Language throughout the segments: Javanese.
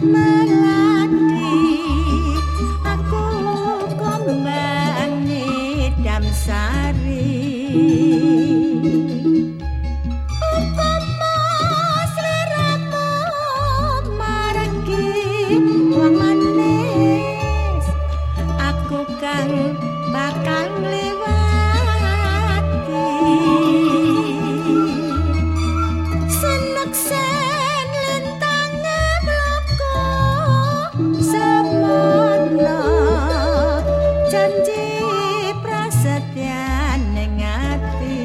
melati aku kombang ngidam sari upama sliramu margi wong manis aku kang bakal ngliwati senek sen lintang bloko semono janji prasetyan ning ati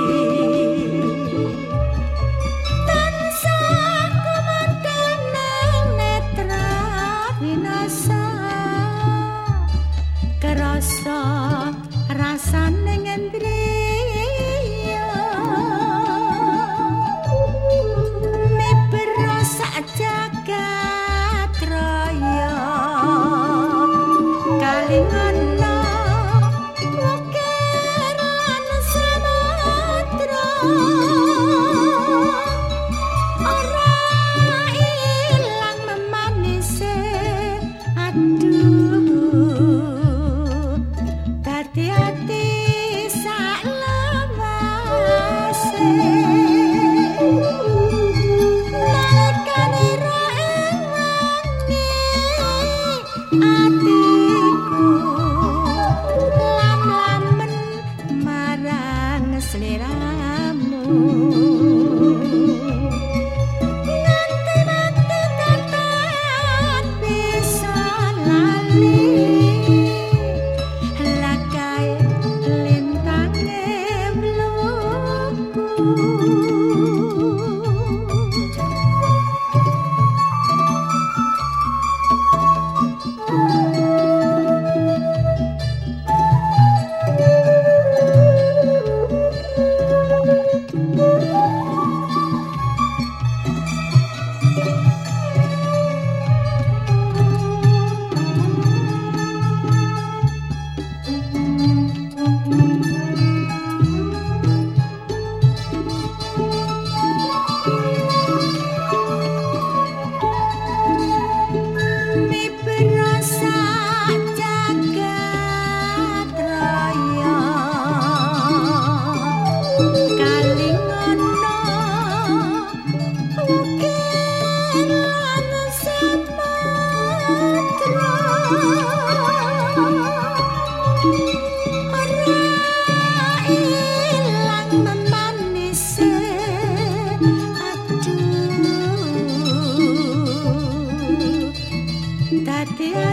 tansah kumandang nang netra winasa kerasa rasane ngendriya miber sak jagat raya kalingana wukir lan samudra ora ilang memanise aduh dadi ati sak lawase nalikane ra ing wengi atiku lam-lamen marang sliramu nganti-nganti tekan bisa lali lakai lintange mluku Dati